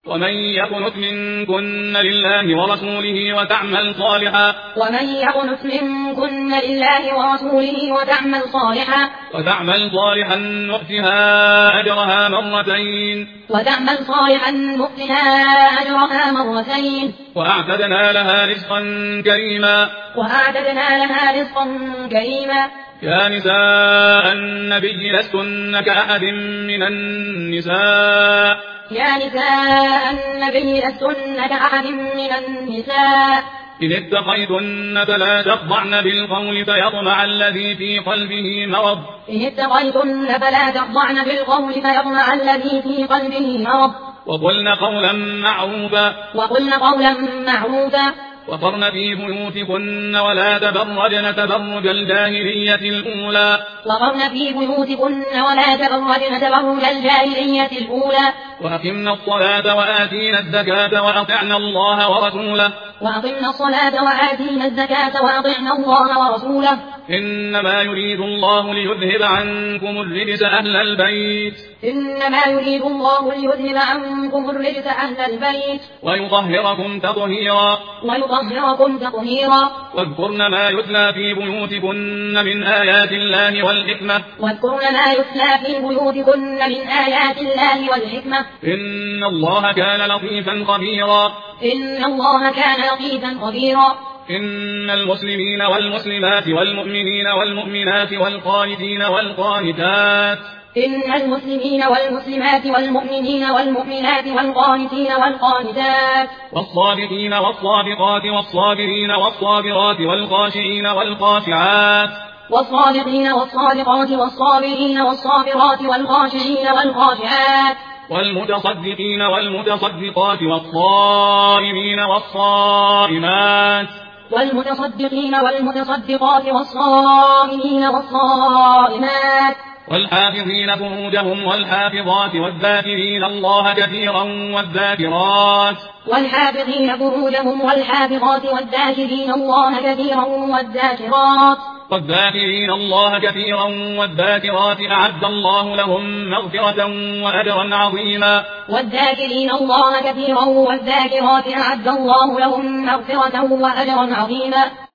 ومن يقنت منكن لله ورسوله وتعمل صالحا نؤتها أجرها مرتين وأعتدنا لها رزقا كريما يا نساء النبي لستن كأحد من النساء إن اتقيتن فلا تخضعن بالقول فيطمع الذي في قلبه مرض وقلن قولا معروفا وقرن في بيوتكن ولا تبرجن تبرج الجاهلية الأولى وأقمنا الصلاة وآتينا الزكاة وأطعنا الله ورسوله إنما يريد الله ليذهب عنكم الرجس أهل البيت ويطهركم تطهيرا واذكرن ما يتلى في بيوتكن من آيات الله والحكمة إن الله كان لطيفا خبيرا إن المسلمين والمسلمات والمؤمنين والمؤمنات والقانتين والقانتات والصادقين والصادقات والصابرين والصابرات والخاشعين والخاشعات والمتصدقين والمتصدقات والصائمين والصائمات والحافظين فروجهم والحافظات والذاكرين الله كثيرا والذاكرات أعد الله لهم مغفرة وأجرا عظيما